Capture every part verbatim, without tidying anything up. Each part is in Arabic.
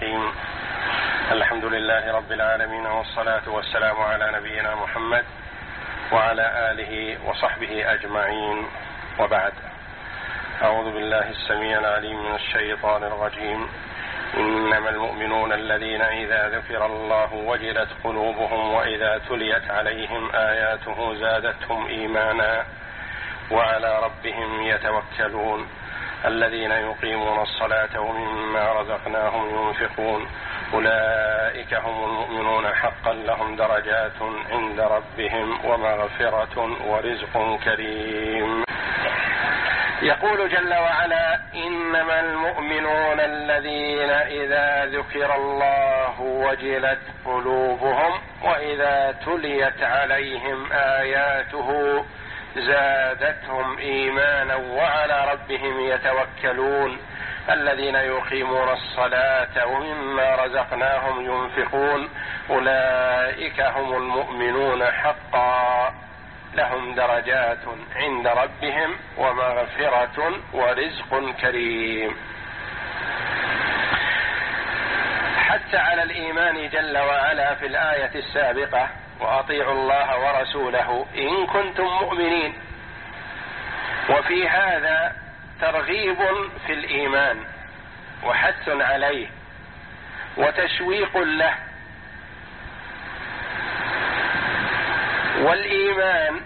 الرحيم. الحمد لله رب العالمين، والصلاة والسلام على نبينا محمد وعلى آله وصحبه أجمعين، وبعد. أعوذ بالله السميع العليم من الشيطان الرجيم. إنما المؤمنون الذين إذا ذكر الله وجلت قلوبهم وإذا تليت عليهم آياته زادتهم إيمانا وعلى ربهم يتوكلون الذين يقيمون الصلاة ومما رزقناهم ينفقون أولئك هم المؤمنون حقا لهم درجات عند ربهم ومغفرة ورزق كريم. يقول جل وعلا: إنما المؤمنون الذين إذا ذكر الله وجلت قلوبهم وإذا تليت عليهم آياته زادتهم إيمانا وعلى ربهم يتوكلون الذين يقيمون الصلاة ومما رزقناهم ينفقون أولئك هم المؤمنون حقا لهم درجات عند ربهم ومغفرة ورزق كريم. حث على الإيمان جل وعلا في الآية السابقة: وأطيعوا الله ورسوله إن كنتم مؤمنين. وفي هذا ترغيب في الإيمان وحث عليه وتشويق له. والإيمان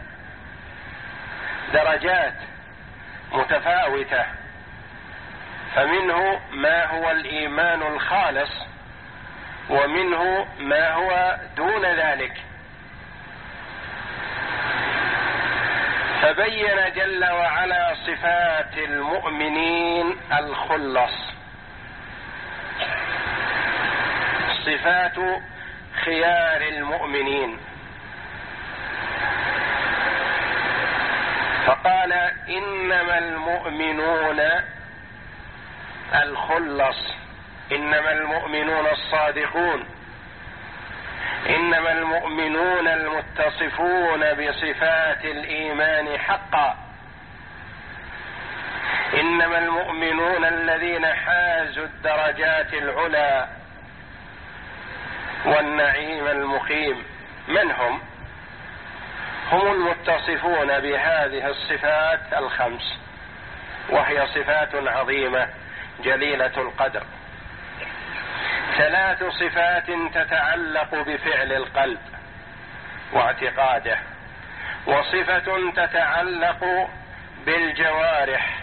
درجات متفاوتة، فمنه ما هو الإيمان الخالص ومنه ما هو دون ذلك. فبين جل وعلا صفات المؤمنين الخلص، صفات خيار المؤمنين، فقال: إنما المؤمنون الخلص، إنما المؤمنون الصادقون، إنما المؤمنون المتصفون بصفات الإيمان حقا، إنما المؤمنون الذين حازوا الدرجات العلى والنعيم المقيم. من هم؟ هم المتصفون بهذه الصفات الخمس، وهي صفات عظيمة جليلة القدر. ثلاث صفات تتعلق بفعل القلب واعتقاده، وصفة تتعلق بالجوارح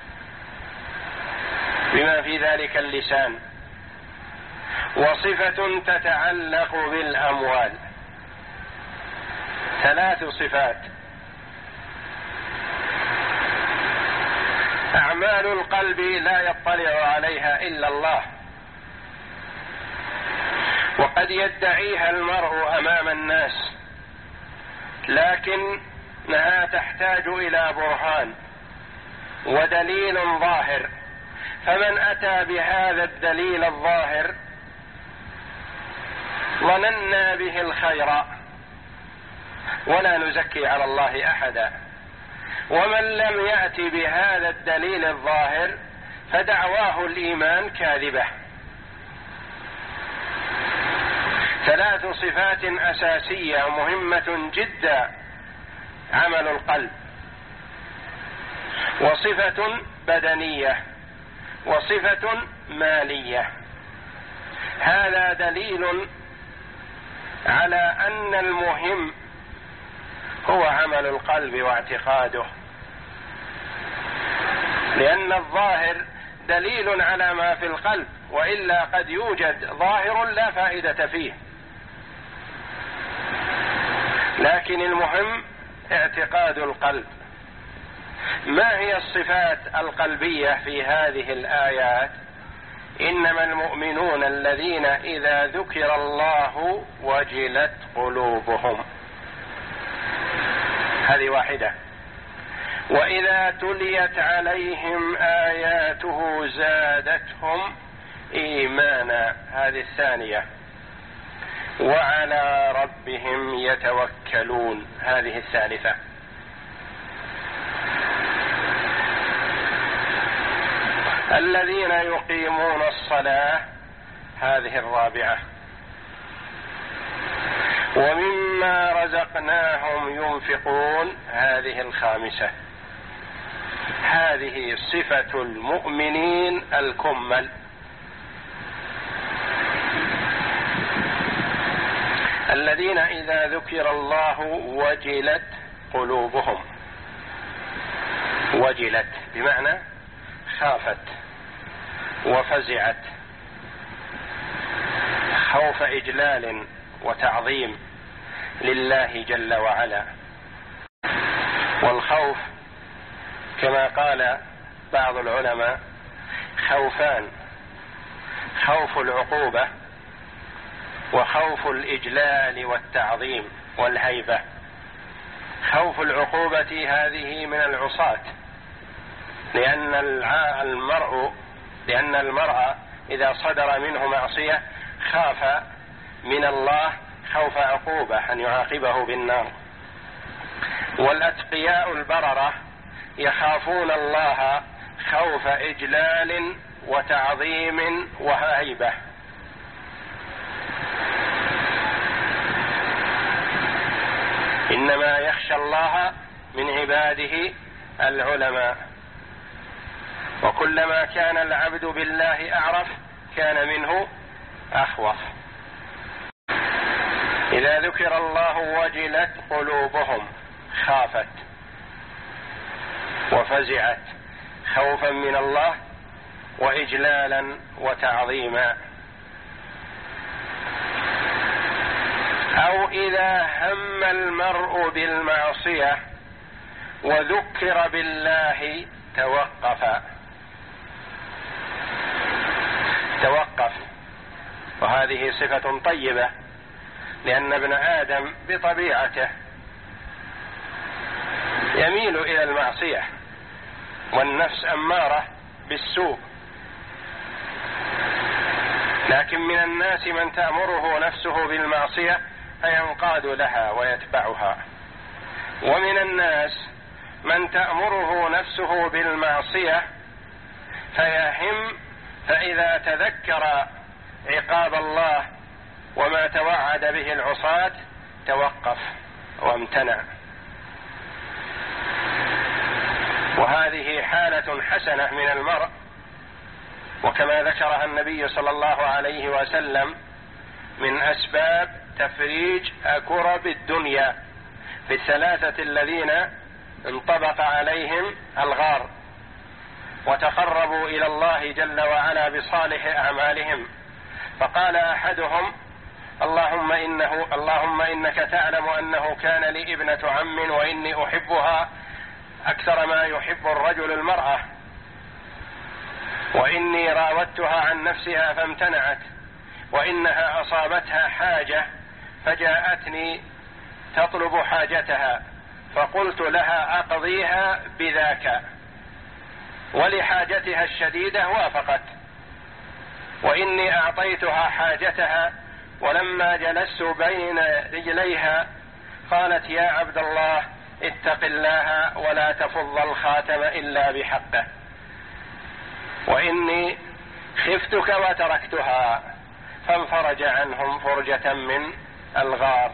بما في ذلك اللسان، وصفة تتعلق بالأموال. ثلاث صفات. أعمال القلب لا يطلع عليها إلا الله، وقد يدعيها المرء أمام الناس، لكنها تحتاج إلى برهان ودليل ظاهر. فمن أتى بهذا الدليل الظاهر ظننا به الخير ولا نزكي على الله أحدا، ومن لم يأتي بهذا الدليل الظاهر فدعواه الإيمان كاذبة. ثلاث صفات أساسية مهمة جدا: عمل القلب، وصفة بدنية، وصفة مالية. هذا دليل على أن المهم هو عمل القلب واعتقاده، لأن الظاهر دليل على ما في القلب، وإلا قد يوجد ظاهر لا فائدة فيه. لكن المهم اعتقاد القلب. ما هي الصفات القلبية في هذه الآيات؟ إنما المؤمنون الذين إذا ذكر الله وجلت قلوبهم، هذه واحدة. وإذا تليت عليهم آياته زادتهم إيمانا، هذه الثانية. وعلى ربهم يتوكلون، هذه الثالثة. الذين يقيمون الصلاة هذه الرابعة. ومما رزقناهم ينفقون هذه الخامسة. هذه صفة المؤمنين الكمل، الذين إذا ذكر الله وجلت قلوبهم. وجلت بمعنى خافت وفزعت، خوف إجلال وتعظيم لله جل وعلا. والخوف كما قال بعض العلماء خوفان: خوف العقوبة وخوف الإجلال والتعظيم والهيبة. خوف العقوبة هذه من العصاة، لأن المرء لأن المرء إذا صدر منه معصية خاف من الله خوف عقوبة أن يعاقبه بالنار. والأتقياء البررة يخافون الله خوف إجلال وتعظيم وهيبة. إنما يخشى الله من عباده العلماء. وكلما كان العبد بالله أعرف كان منه أخوف. إذا ذكر الله وجلت قلوبهم، خافت وفزعت خوفا من الله وإجلالا وتعظيما. أو إذا هم المرء بالمعصية وذكر بالله توقف توقف وهذه صفة طيبة، لأن ابن آدم بطبيعته يميل إلى المعصية، والنفس أمارة بالسوء. لكن من الناس من تأمره نفسه بالمعصية فينقاد لها ويتبعها، ومن الناس من تأمره نفسه بالمعصية فيهم، فإذا تذكر عقاب الله وما توعد به العصاة توقف وامتنع. وهذه حالة حسنة من المرء، وكما ذكرها النبي صلى الله عليه وسلم من أسباب تفريج كرب الدنيا في الثلاثة الذين انطبق عليهم الغار وتقربوا إلى الله جل وعلا بصالح أعمالهم. فقال أحدهم: اللهم إنه اللهم إنك تعلم أنه كان لي ابنة عم وإني أحبها أكثر ما يحب الرجل المرأة، وإني راودتها عن نفسها فامتنعت، وإنها أصابتها حاجة فجاءتني تطلب حاجتها فقلت لها أقضيها بذاك، ولحاجتها الشديدة وافقت، وإني أعطيتها حاجتها ولما جلست بين رجليها قالت: يا عبد الله اتق الله ولا تفض الخاتم إلا بحقه، وإني خفتك وتركتها، فانفرج عنهم فرجة من الغار.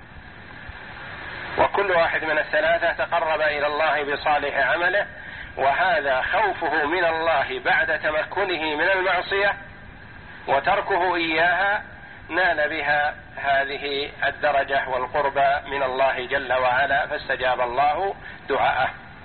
وكل واحد من الثلاثة تقرب إلى الله بصالح عمله، وهذا خوفه من الله بعد تمكنه من المعصية وتركه إياها نال بها هذه الدرجة والقربى من الله جل وعلا، فاستجاب الله دعاءه.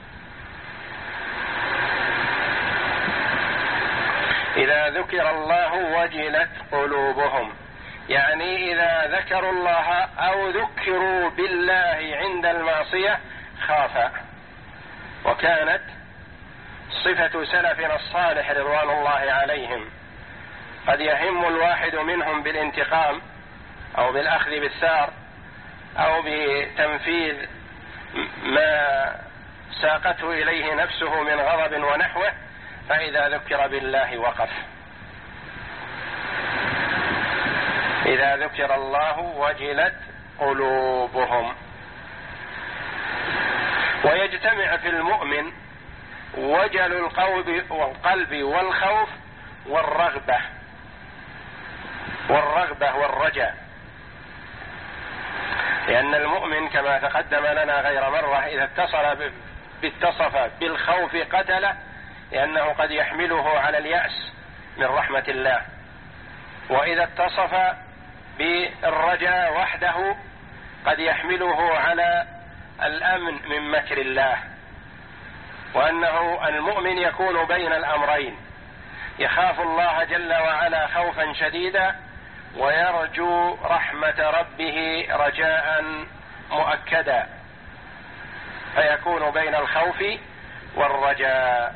إذا ذكر الله وجلت قلوبهم، يعني إذا ذكروا الله أو ذكروا بالله عند المعصية خاف. وكانت صفة سلفنا الصالح رضوان الله عليهم، قد يهم الواحد منهم بالانتقام أو بالأخذ بالثار أو بتنفيذ ما ساقته إليه نفسه من غضب ونحوه، فإذا ذكر بالله وقف. إذا ذكر الله وجلت قلوبهم. ويجتمع في المؤمن وجل القلب والخوف والرغبة. والرغبة والرجاء، لأن المؤمن كما تقدم لنا غير مرة إذا اتصل باتصف بالخوف قتله، لأنه قد يحمله على اليأس من رحمة الله، وإذا اتصف بالرجاء وحده قد يحمله على الأمن من مكر الله، وأنه المؤمن يكون بين الأمرين، يخاف الله جل وعلا خوفا شديدا ويرجو رحمة ربه رجاء مؤكدا، فيكون بين الخوف والرجاء.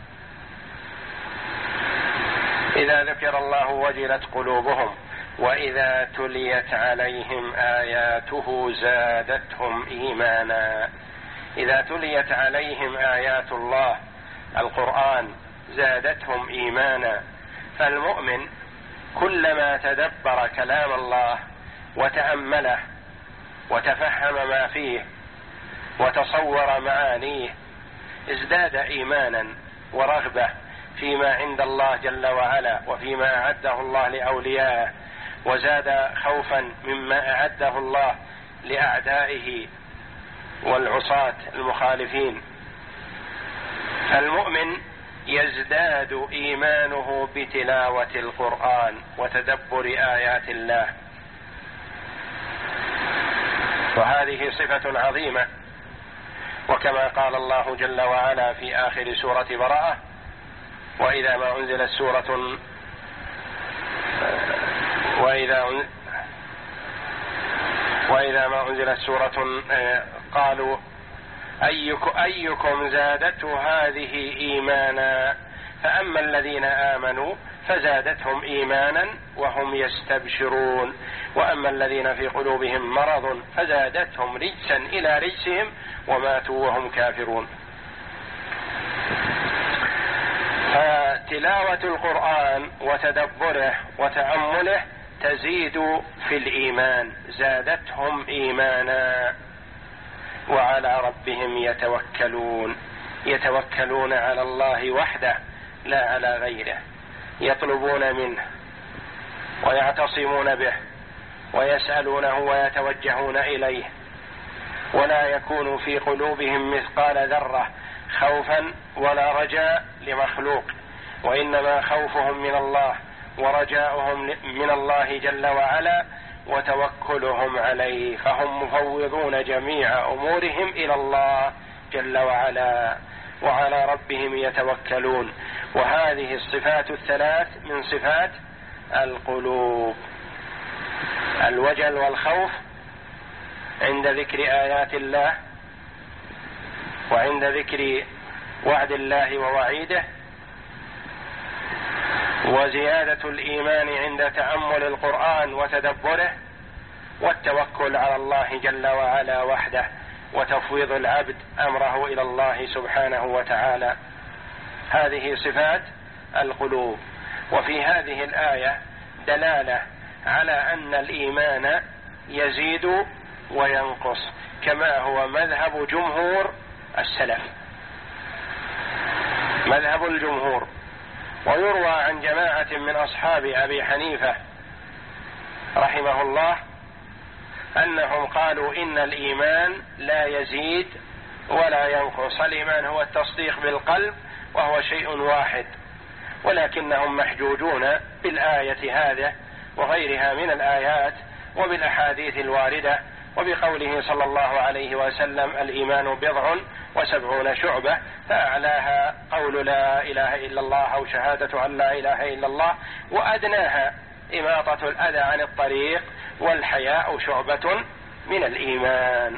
إذا ذكر الله وجلت قلوبهم وإذا تليت عليهم آياته زادتهم إيمانا. إذا تليت عليهم آيات الله القرآن زادتهم إيمانا، فالمؤمن كلما تدبر كلام الله وتأمله وتفهم ما فيه وتصور معانيه ازداد إيمانا ورغبة فيما عند الله جل وعلا وفيما أعده الله لأوليائه، وزاد خوفا مما أعده الله لأعدائه والعصاة المخالفين. المؤمن يزداد إيمانه بتلاوة القرآن وتدبر آيات الله، وهذه صفة عظيمة، وكما قال الله جل وعلا في آخر سورة براءة: وإذا ما أنزلت سورة وإذا وإذا ما أنزلت سورة قالوا أيكم زادته هذه إيمانا، فأما الذين آمنوا فزادتهم إيمانا وهم يستبشرون، وأما الذين في قلوبهم مرض فزادتهم رجسا إلى رجسهم وماتوا وهم كافرون. فتلاوة القرآن وتدبره وتأمله تزيد في الإيمان، زادتهم إيمانا، وعلى ربهم يتوكلون، يتوكلون على الله وحده لا على غيره، يطلبون منه ويعتصمون به ويسألونه ويتوجهون إليه، ولا يكون في قلوبهم مثقال ذرة خوفا ولا رجاء لمخلوق، وإنما خوفهم من الله ورجاؤهم من الله جل وعلا وتوكلهم عليه، فهم مفوضون جميع أمورهم إلى الله جل وعلا، وعلى ربهم يتوكلون. وهذه الصفات الثلاث من صفات القلوب: الوجل والخوف عند ذكر آيات الله، وعند ذكر وعد الله ووعيده، وزيادة الإيمان عند تأمل القرآن وتدبره، والتوكل على الله جل وعلا وحده، وتفويض العبد أمره إلى الله سبحانه وتعالى. هذه صفات القلوب. وفي هذه الآية دلالة على أن الإيمان يزيد وينقص، كما هو مذهب جمهور السلف، مذهب الجمهور. ويروى عن جماعة من أصحاب أبي حنيفة رحمه الله أنهم قالوا إن الإيمان لا يزيد ولا ينقص، الإيمان هو التصديق بالقلب وهو شيء واحد، ولكنهم محجوجون بالآية هذه وغيرها من الآيات وبالأحاديث الواردة، وبقوله صلى الله عليه وسلم: الإيمان بضع وسبعون شعبة، فأعلاها قول لا إله إلا الله أو شهادة أن لا إله إلا الله، وأدناها إماطة الأذى عن الطريق، والحياء شعبة من الإيمان.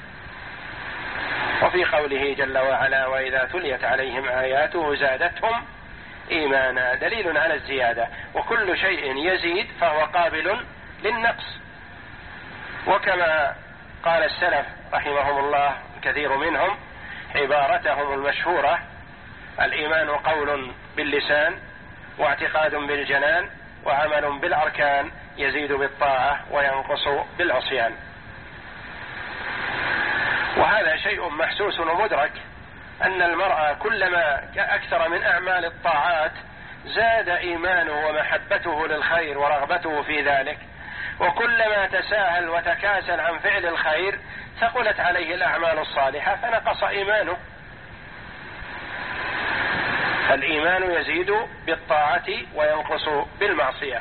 وفي قوله جل وعلا: وإذا تليت عليهم آياته زادتهم إيمانا، دليل على الزيادة، وكل شيء يزيد فهو قابل للنقص. وكما قال السلف رحمهم الله كثير منهم عبارتهم المشهورة: الإيمان قول باللسان واعتقاد بالجنان وعمل بالأركان، يزيد بالطاعة وينقص بالعصيان. وهذا شيء محسوس ومدرك، أن المرء كلما أكثر من أعمال الطاعات زاد إيمانه ومحبته للخير ورغبته في ذلك، وكلما تساهل وتكاسل عن فعل الخير ثقلت عليه الأعمال الصالحة فنقص إيمانه. الإيمان يزيد بالطاعة وينقص بالمعصية.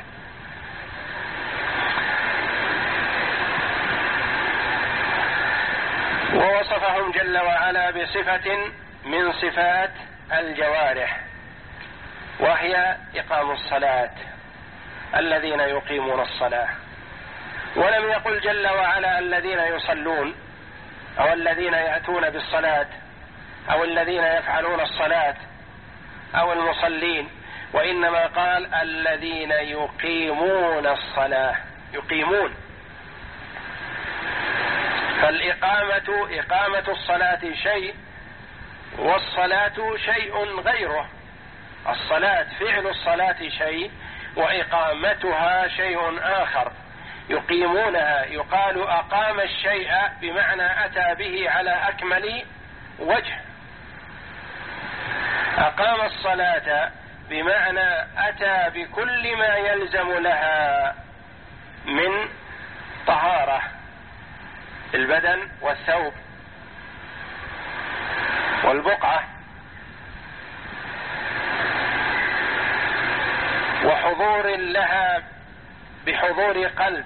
ووصفهم جل وعلا بصفة من صفات الجوارح، وهي إقام الصلاة، الذين يقيمون الصلاة. ولم يقل جل وعلا الذين يصلون أو الذين يأتون بالصلاة أو الذين يفعلون الصلاة أو المصلين، وإنما قال الذين يقيمون الصلاة، يقيمون. فالإقامة إقامة الصلاة شيء، والصلاة شيء غيره. الصلاة فعل الصلاة شيء، وإقامتها شيء آخر. يقيمونها يقال أقام الشيء بمعنى أتى به على أكمل وجه. أقام الصلاة بمعنى أتى بكل ما يلزم لها من طهارة البدن والثوب والبقعة وحضور لها بحضور قلب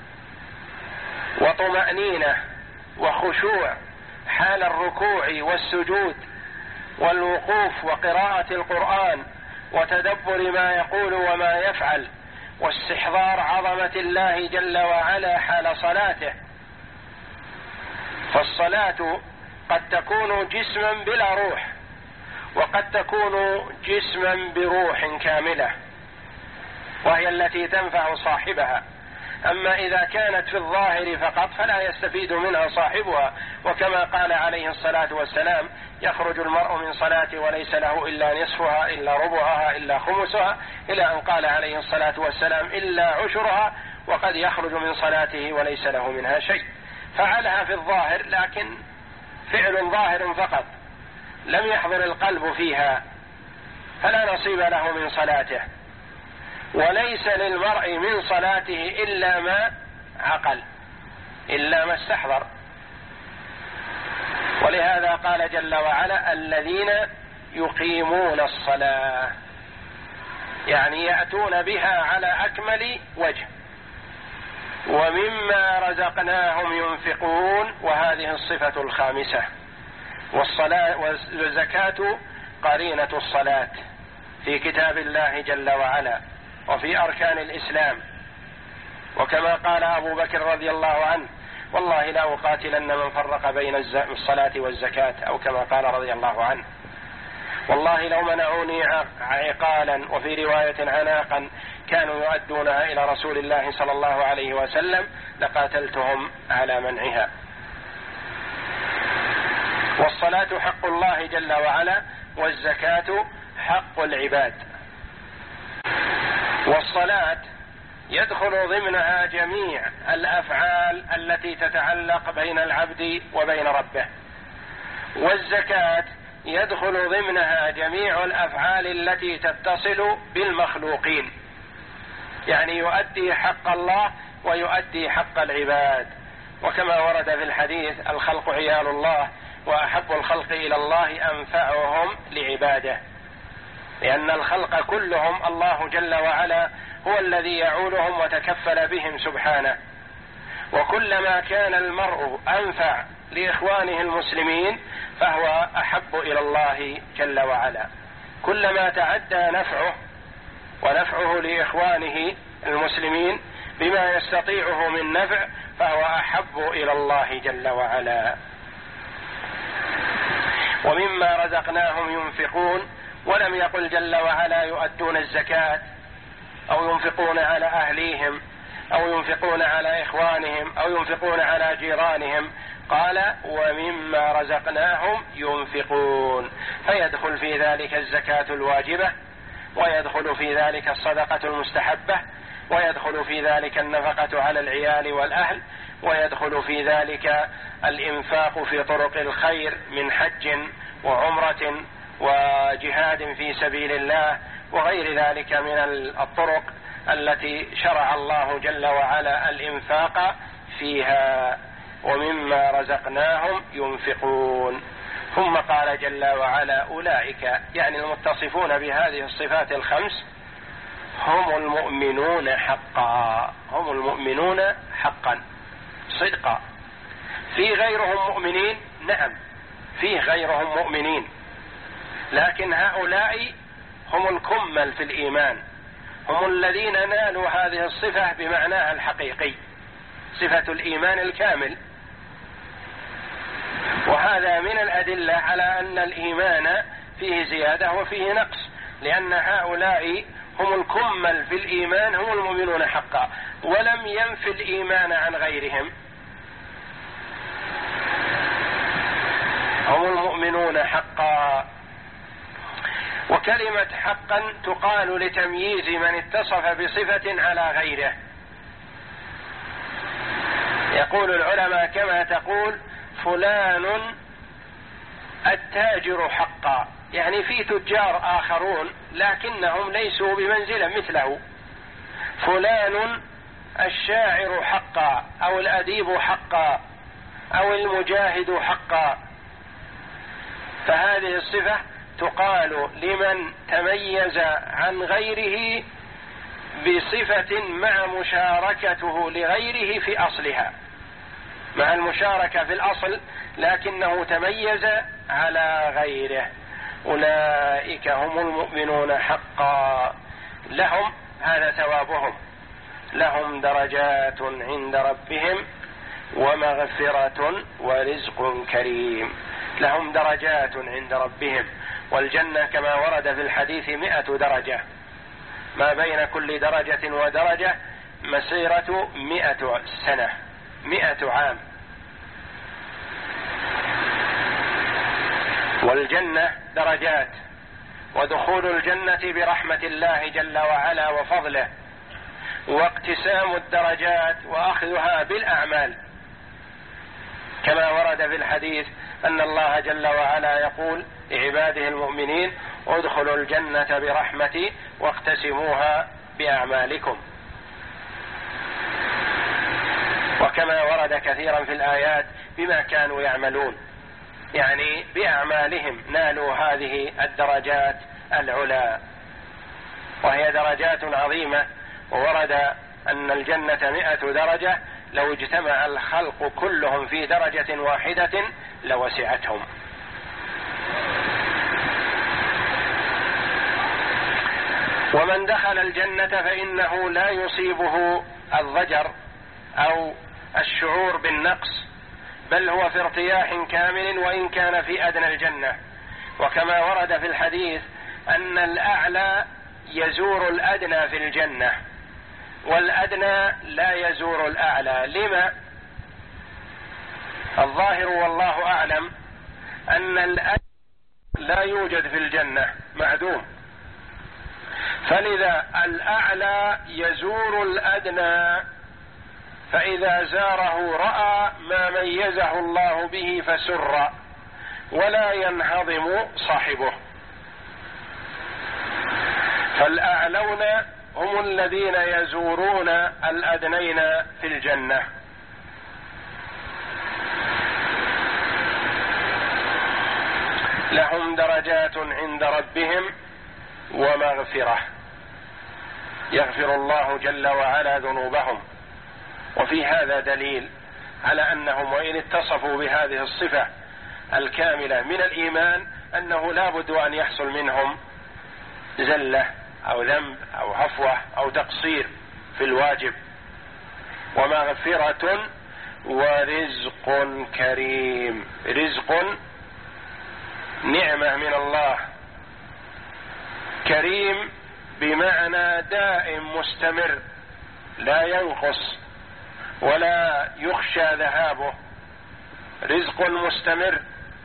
وطمأنينة وخشوع حال الركوع والسجود والوقوف وقراءة القرآن وتدبر ما يقول وما يفعل واستحضار عظمة الله جل وعلا حال صلاته. فالصلاة قد تكون جسما بلا روح، وقد تكون جسما بروح كاملة، وهي التي تنفع صاحبها. أما إذا كانت في الظاهر فقط فلا يستفيد منها صاحبها، وكما قال عليه الصلاة والسلام: يخرج المرء من صلاته وليس له إلا نصفها إلا ربعها إلا خمسها، إلى أن قال عليه الصلاة والسلام: إلا عشرها، وقد يخرج من صلاته وليس له منها شيء. فعلها في الظاهر، لكن فعل ظاهر فقط، لم يحضر القلب فيها، فلا نصيب له من صلاته. وليس للمرء من صلاته إلا ما عقل، إلا ما استحضر. ولهذا قال جل وعلا: الذين يقيمون الصلاة، يعني يأتون بها على أكمل وجه. ومما رزقناهم ينفقون، وهذه الصفة الخامسة. والصلاة والزكاة قرينة الصلاة في كتاب الله جل وعلا وفي أركان الإسلام. وكما قال أبو بكر رضي الله عنه: والله لا أقاتلن من فرق بين الصلاة والزكاة، أو كما قال رضي الله عنه: والله لو منعوني عقالا، وفي رواية عناقا، كانوا يؤدونها إلى رسول الله صلى الله عليه وسلم لقاتلتهم على منعها. والصلاة حق الله جل وعلا، والزكاة حق العباد. والصلاة يدخل ضمنها جميع الأفعال التي تتعلق بين العبد وبين ربه، والزكاة يدخل ضمنها جميع الأفعال التي تتصل بالمخلوقين، يعني يؤدي حق الله ويؤدي حق العباد. وكما ورد في الحديث: الخلق عيال الله، وأحب الخلق إلى الله أنفعهم لعباده، لأن الخلق كلهم الله جل وعلا هو الذي يعولهم وتكفل بهم سبحانه. وكلما كان المرء أنفع لإخوانه المسلمين فهو أحب إلى الله جل وعلا. كلما تعدى نفعه ونفعه لإخوانه المسلمين بما يستطيعه من نفع فهو أحب إلى الله جل وعلا. ومما رزقناهم ينفقون، ولم يقل جل وعلا يؤدون الزكاة أو ينفقون على أهليهم أو ينفقون على إخوانهم أو ينفقون على جيرانهم، قال: ومما رزقناهم ينفقون، فيدخل في ذلك الزكاة الواجبة، ويدخل في ذلك الصدقة المستحبة، ويدخل في ذلك النفقة على العيال والأهل، ويدخل في ذلك الإنفاق في طرق الخير من حج وعمرة وجهاد في سبيل الله وغير ذلك من الطرق التي شرع الله جل وعلا الإنفاق فيها، ومما رزقناهم ينفقون. ثم قال جل وعلا أولئك، يعني المتصفون بهذه الصفات الخمس، هم المؤمنون حقا، هم المؤمنون حقا صدقا. في غيرهم مؤمنين؟ نعم فيه غيرهم مؤمنين، لكن هؤلاء هم الكمل في الإيمان، هم الذين نالوا هذه الصفة بمعناها الحقيقي، صفة الإيمان الكامل. وهذا من الأدلة على أن الإيمان فيه زيادة وفيه نقص، لأن هؤلاء هم الكمل في الإيمان، هم المؤمنون حقا، ولم ينفي الإيمان عن غيرهم، هم المؤمنون حقا. وكلمة حقا تقال لتمييز من اتصف بصفة على غيره. يقول العلماء كما تقول فلان التاجر حقا، يعني في تجار آخرون لكنهم ليسوا بمنزلة مثله. فلان الشاعر حقا، أو الأديب حقا، أو المجاهد حقا. فهذه الصفة تقال لمن تميز عن غيره بصفة مع مشاركته لغيره في أصلها، مع المشاركة في الأصل لكنه تميز على غيره. أولئك هم المؤمنون حقا، لهم هذا ثوابهم، لهم درجات عند ربهم ومغفرة ورزق كريم. لهم درجات عند ربهم، والجنة كما ورد في الحديث مئة درجة، ما بين كل درجة ودرجة مسيرة مئة سنة، مئة عام. والجنة درجات، ودخول الجنة برحمة الله جل وعلا وفضله، واقتسام الدرجات وأخذها بالأعمال، كما ورد في الحديث أن الله جل وعلا يقول لعباده المؤمنين ادخلوا الجنة برحمتي واقتسموها بأعمالكم. وكما ورد كثيرا في الآيات بما كانوا يعملون، يعني بأعمالهم نالوا هذه الدرجات العلى، وهي درجات عظيمة. وورد أن الجنة مئة درجة، لو اجتمع الخلق كلهم في درجة واحدة لوسعتهم. ومن دخل الجنة فإنه لا يصيبه الضجر أو الشعور بالنقص، بل هو في ارتياح كامل وإن كان في أدنى الجنة. وكما ورد في الحديث أن الأعلى يزور الأدنى في الجنة، والأدنى لا يزور الأعلى. لما؟ الظاهر والله أعلم أن الأدنى لا يوجد في الجنة، معدوم، فلذا الأعلى يزور الأدنى، فإذا زاره رأى ما ميزه الله به فسر، ولا ينهضم صاحبه. فالأعلون هم الذين يزورون الأدنين في الجنة. لهم درجات عند ربهم ومغفرة، يغفر الله جل وعلا ذنوبهم. وفي هذا دليل على أنهم وإن اتصفوا بهذه الصفة الكاملة من الإيمان أنه لا بد أن يحصل منهم زلة أو ذنب أو هفوة أو تقصير في الواجب. ومغفرة ورزق كريم، رزق نعمة من الله، كريم بمعنى دائم مستمر لا ينقص ولا يخشى ذهابه، رزق مستمر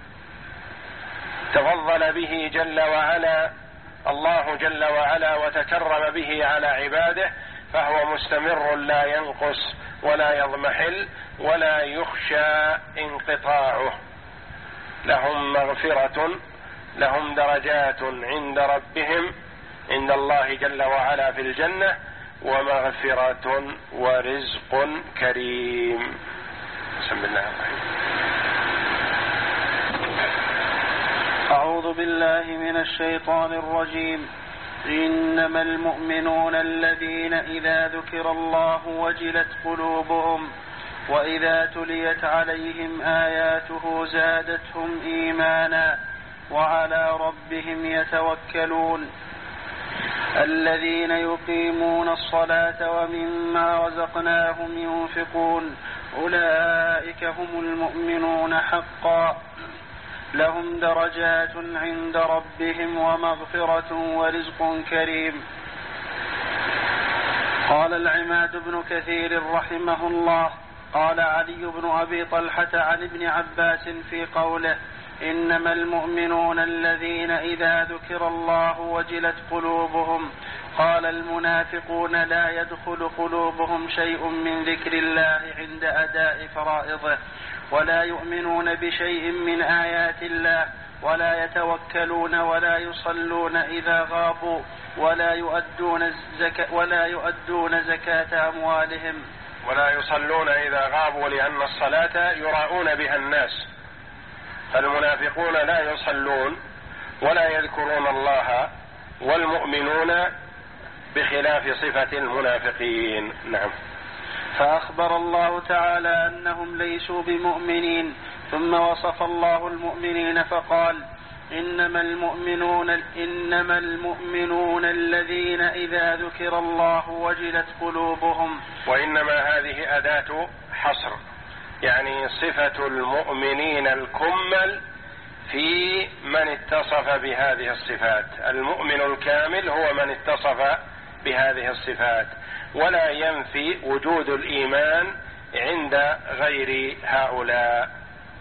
تفضل به جل وعلا الله جل وعلا وتكرم به على عباده، فهو مستمر لا ينقص ولا يضمحل ولا يخشى انقطاعه. لهم مغفرة، لهم درجات عند ربهم عند الله جل وعلا في الجنة، ومغفرة ورزق كريم. بسم الله الرحمن. أعوذ بالله من الشيطان الرجيم. إنما المؤمنون الذين إذا ذكر الله وجلت قلوبهم وإذا تليت عليهم آياته زادتهم إيمانا وعلى ربهم يتوكلون الذين يقيمون الصلاة ومما رزقناهم ينفقون أولئك هم المؤمنون حقا لهم درجات عند ربهم ومغفرة ورزق كريم. قال العماد بن كثير رحمه الله: قال علي بن أبي طلحة عن ابن عباس في قوله: إنما المؤمنون الذين إذا ذكر الله وجلت قلوبهم، قال: المنافقون لا يدخل قلوبهم شيء من ذكر الله عند أداء فرائضه، ولا يؤمنون بشيء من آيات الله، ولا يتوكلون ولا يصلون إذا غابوا، ولا يؤدون الزكاة ولا يؤدون زكاة أموالهم ولا يصلون إذا غابوا، لأن الصلاة يراءون بها الناس، فالمنافقون لا يصلون ولا يذكرون الله، والمؤمنون بخلاف صفة المنافقين. نعم. فأخبر الله تعالى أنهم ليسوا بمؤمنين، ثم وصف الله المؤمنين فقال: إنما المؤمنون, إنما المؤمنون الذين إذا ذكر الله وجلت قلوبهم. وإنما هذه أداة حصر، يعني صفة المؤمنين الكمل في من اتصف بهذه الصفات. المؤمن الكامل هو من اتصف بهذه الصفات، ولا ينفي وجود الإيمان عند غير هؤلاء.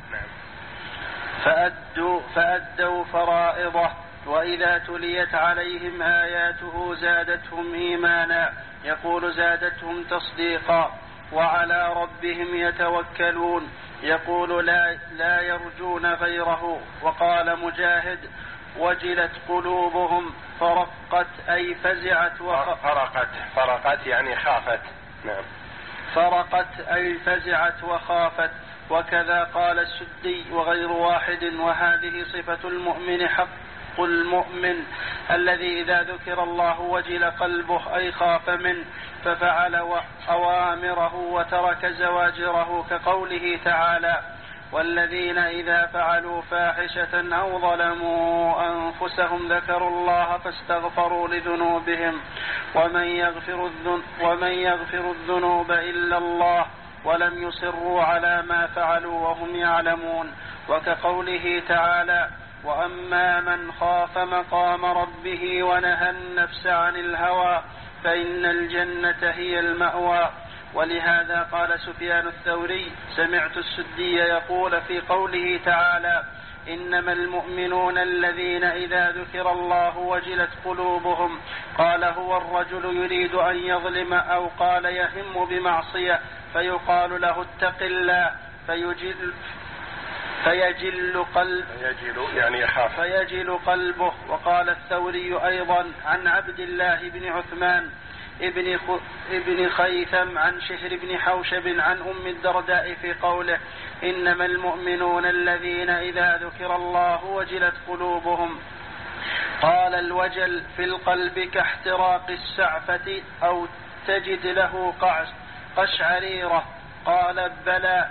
فأدوا, فأدوا فرائضه، وإذا تليت عليهم آياته زادتهم إيمانا، يقول زادتهم تصديقا، وعلى ربهم يتوكلون، يقول لا, لا يرجون غيره. وقال مجاهد: وجلت قلوبهم فرقت أي فزعت وخ... فرقت فرقت يعني خافت. نعم. فرقت أي فزعت وخافت. وكذا قال السدي وغير واحد. وهذه صفة المؤمن حق المؤمن الذي إذا ذكر الله وجل قلبه أي خاف منه ففعل أوامره وترك زواجره، كقوله تعالى: والذين إذا فعلوا فاحشة أو ظلموا أنفسهم ذكروا الله فاستغفروا لذنوبهم ومن يغفر الذنوب, ومن يغفر الذنوب إلا الله ولم يصروا على ما فعلوا وهم يعلمون. وكقوله تعالى: وأما من خاف مقام ربه ونهى النفس عن الهوى فإن الجنة هي المأوى. ولهذا قال سفيان الثوري: سمعت السدي يقول في قوله تعالى: إنما المؤمنون الذين إذا ذكر الله وجلت قلوبهم، قال: هو الرجل يريد أن يظلم أو قال يهم بمعصية فيقال له اتق الله فيجل فيجل قلب فيجل يعني يخاف فيجل قلبه. وقال الثوري أيضا عن عبد الله بن عثمان ابن ابن خيثم عن شهر بن حوشب عن أم الدرداء في قوله: إنما المؤمنون الذين إذا ذكر الله وجلت قلوبهم، قال: الوجل في القلب كاحتراق السعفة أو تجد له قشعريرة. قال: بلى.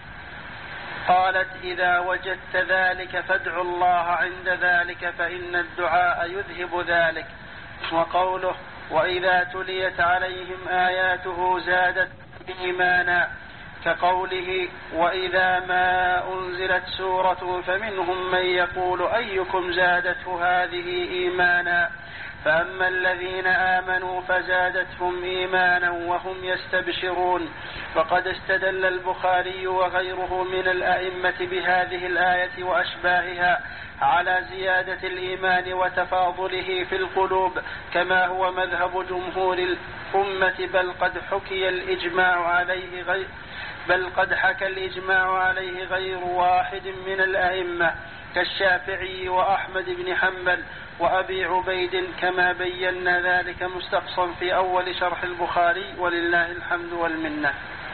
قالت: إذا وجدت ذلك فادع الله عند ذلك فإن الدعاء يذهب ذلك. وقوله: وإذا تليت عليهم آياته زادت إيمانا، كقوله: وإذا ما أنزلت سورة فمنهم من يقول أيكم زادته هذه إيمانا. فأما الذين آمنوا فزادتهم إيمانا وهم يستبشرون. وقد استدل البخاري وغيره من الأئمة بهذه الآية وأشباهها على زيادة الإيمان وتفاضله في القلوب، كما هو مذهب جمهور الأمة، بل قد حكي الإجماع عليه غير بل قد حكى الإجماع عليه غير واحد من الأئمة. كالشافعي وأحمد بن حنبل وأبي عبيد، كما بينا ذلك مستقصا في أول شرح البخاري، ولله الحمد والمنة.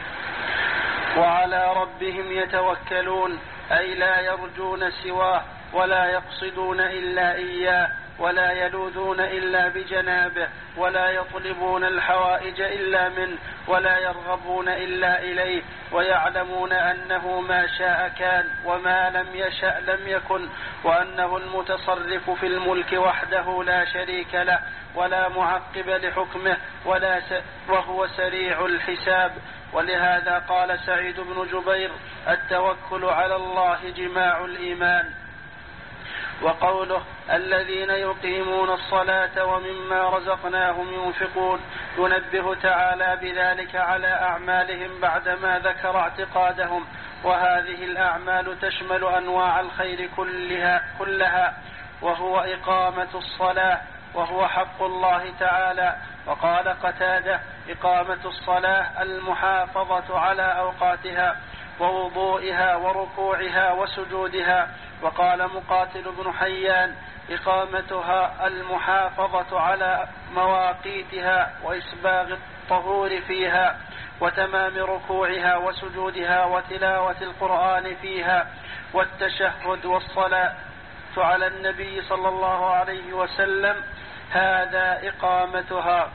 وعلى ربهم يتوكلون، أي لا يرجون سواه ولا يقصدون إلا إياه ولا يلوذون إلا بجنابه ولا يطلبون الحوائج إلا منه ولا يرغبون إلا إليه، ويعلمون أنه ما شاء كان وما لم يشأ لم يكن، وأنه المتصرف في الملك وحده لا شريك له ولا معقب لحكمه ولا س... وهو سريع الحساب. ولهذا قال سعيد بن جبير: التوكل على الله جماع الإيمان. وقوله: الذين يقيمون الصلاة ومما رزقناهم ينفقون، ينبه تعالى بذلك على أعمالهم بعدما ذكر اعتقادهم، وهذه الأعمال تشمل أنواع الخير كلها, كلها وهو إقامة الصلاة، وهو حق الله تعالى. وقال قتادة: إقامة الصلاة المحافظة على أوقاتها ووضوئها وركوعها وسجودها. وقال مقاتل بن حيان: إقامتها المحافظة على مواقيتها وإسباغ الطهور فيها وتمام ركوعها وسجودها وتلاوة القرآن فيها والتشهد والصلاة على النبي صلى الله عليه وسلم، هذا إقامتها.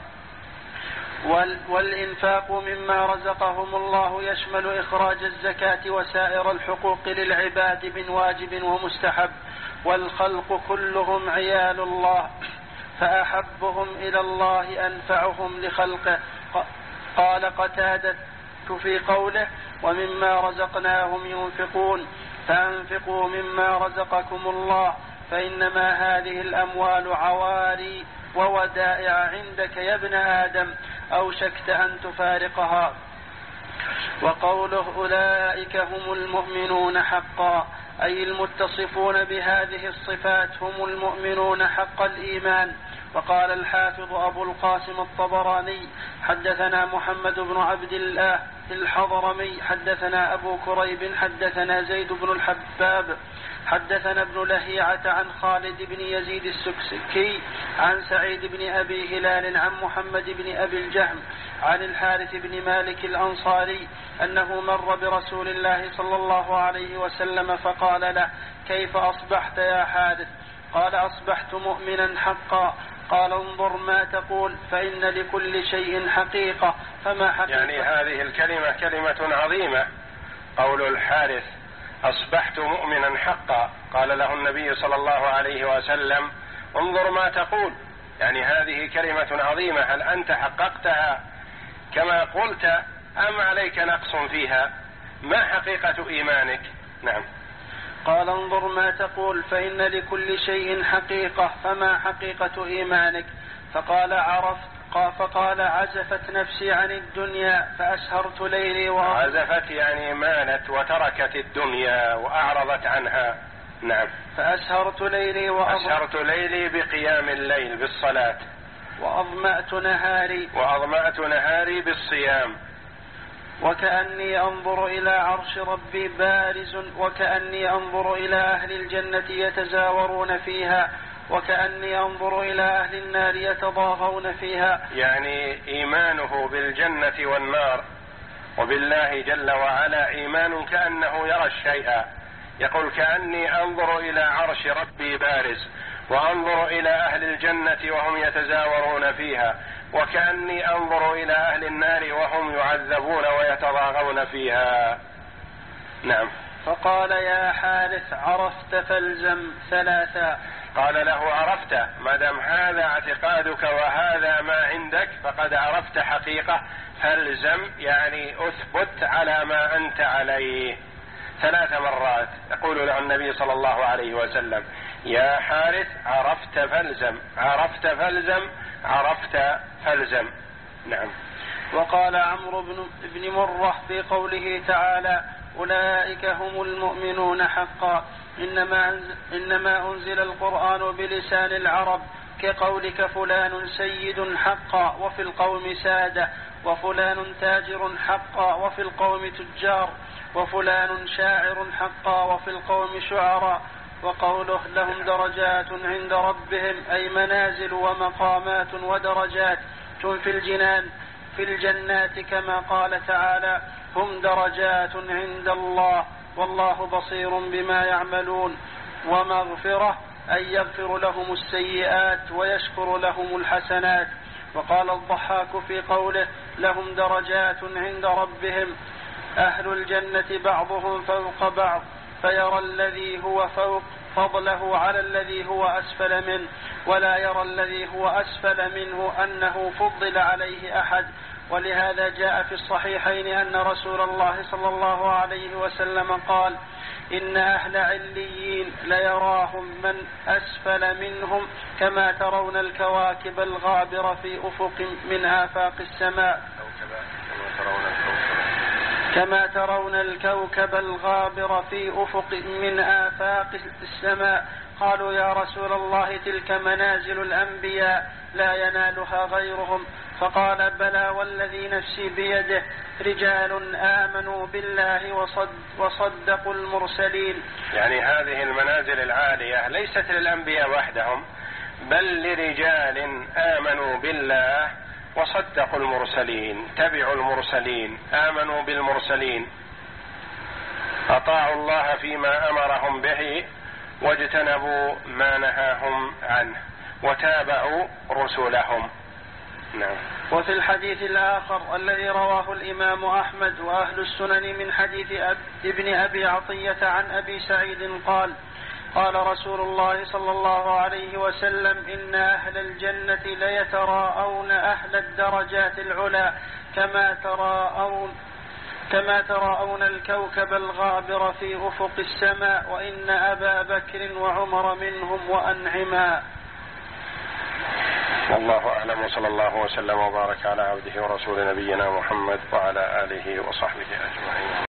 والإنفاق مما رزقهم الله يشمل إخراج الزكاة وسائر الحقوق للعباد من واجب ومستحب، والخلق كلهم عيال الله، فأحبهم إلى الله أنفعهم لخلقه. قال قتادة في قوله: ومما رزقناهم ينفقون، فأنفقوا مما رزقكم الله، فإنما هذه الأموال عواري وودائع عندك يا ابن آدم، أوشكت أن تفارقها. وقوله: أولئك هم المؤمنون حقا، أي المتصفون بهذه الصفات هم المؤمنون حق الإيمان. وقال الحافظ أبو القاسم الطبراني: حدثنا محمد بن عبد الله الحضرمي حدثنا أبو كريب حدثنا زيد بن الحباب حدثنا ابن لهيعة عن خالد بن يزيد السكسكي عن سعيد بن أبي هلال عن محمد بن أبي الجهم عن الحارث بن مالك الأنصاري أنه مر برسول الله صلى الله عليه وسلم فقال له: كيف أصبحت يا حارث؟ قال: أصبحت مؤمنا حقا. قال: انظر ما تقول، فإن لكل شيء حقيقة، فما حقيقة؟ يعني هذه الكلمة كلمة عظيمة، قول الحارث: أصبحت مؤمنا حقا. قال له النبي صلى الله عليه وسلم: انظر ما تقول. يعني هذه كلمة عظيمة، هل أنت حققتها كما قلت أم عليك نقص فيها؟ ما حقيقة إيمانك؟ نعم. قال: انظر ما تقول، فإن لكل شيء حقيقة، فما حقيقة إيمانك؟ فقال: عرفت. فقال: عزفت نفسي عن الدنيا فأسهرت ليلي وأعرضت. عزفت يعني مالت وتركت الدنيا وأعرضت عنها. نعم. فأسهرت ليلي وأضمأت أسهرت ليلي بقيام الليل بالصلاة، وأضمأت نهاري وأضمأت نهاري بالصيام، وكأني أنظر إلى عرش ربي بارز، وكأني أنظر إلى أهل الجنة يتزاورون فيها، وكأني أنظر إلى أهل النار يتضاغون فيها. يعني إيمانه بالجنة والنار وبالله جل وعلا إيمان كأنه يرى الشيء. يقول: كأني أنظر إلى عرش ربي بارز، وأنظر إلى أهل الجنة وهم يتزاورون فيها، وكأني أنظر إلى أهل النار وهم يعذبون ويتضاغون فيها. نعم. فقال: يا حارث، عرفت فالزم ثلاثا. قال له: عرفت، ما دام هذا اعتقادك وهذا ما عندك فقد عرفت حقيقة، فالزم يعني أثبت على ما أنت عليه. ثلاث مرات يقول له النبي صلى الله عليه وسلم: يا حارث، عرفت فالزم، عرفت فالزم، عرفت فالزم. نعم. وقال عمرو بن مرة في قوله تعالى: أولئك هم المؤمنون حقا، إنما, إنما أنزل القرآن بلسان العرب، كقولك فلان سيد حقا وفي القوم سادة، وفلان تاجر حقا وفي القوم تجار، وفلان شاعر حقا وفي القوم شعراء، وقوله لهم درجات عند ربهم أي منازل ومقامات ودرجات في الجنان في الجنات كما قال تعالى هم درجات عند الله والله بصير بما يعملون. ومغفرة أي يغفر لهم السيئات ويشكر لهم الحسنات. وقال الضحاك في قوله لهم درجات عند ربهم أهل الجنة بعضهم فوق بعض فيرى الذي هو فوق فضله على الذي هو أسفل منه ولا يرى الذي هو أسفل منه أنه فضل عليه أحد. ولهذا جاء في الصحيحين أن رسول الله صلى الله عليه وسلم قال إن أهل عليين ليراهم من أسفل منهم كما ترون الكواكب الغابرة في أفق من آفاق السماء كما ترون الكوكب الغابر في أفق من آفاق السماء. قالوا يا رسول الله تلك منازل الأنبياء لا ينالها غيرهم. فقال بلى والذي نفسي بيده رجال آمنوا بالله وصد وصدقوا المرسلين. يعني هذه المنازل العالية ليست للأنبياء وحدهم بل لرجال آمنوا بالله وصدقوا المرسلين تبعوا المرسلين آمنوا بالمرسلين أطاعوا الله فيما أمرهم به واجتنبوا ما نهاهم عنه وتابعوا رسلهم. نعم. وفي الحديث الآخر الذي رواه الإمام أحمد وأهل السنن من حديث أب ابن أبي عطية عن أبي سعيد قال قال رسول الله صلى الله عليه وسلم إن أهل الجنة ليتراءون أهل الدرجات العلى كما تراءون كما تراءون الكوكب الغابر في أفق السماء وإن أبا بكر وعمر منهم وأنعما. والله أعلم وصلى الله وسلم وبارك على عبده ورسول نبينا محمد وعلى آله وصحبه أجمعين.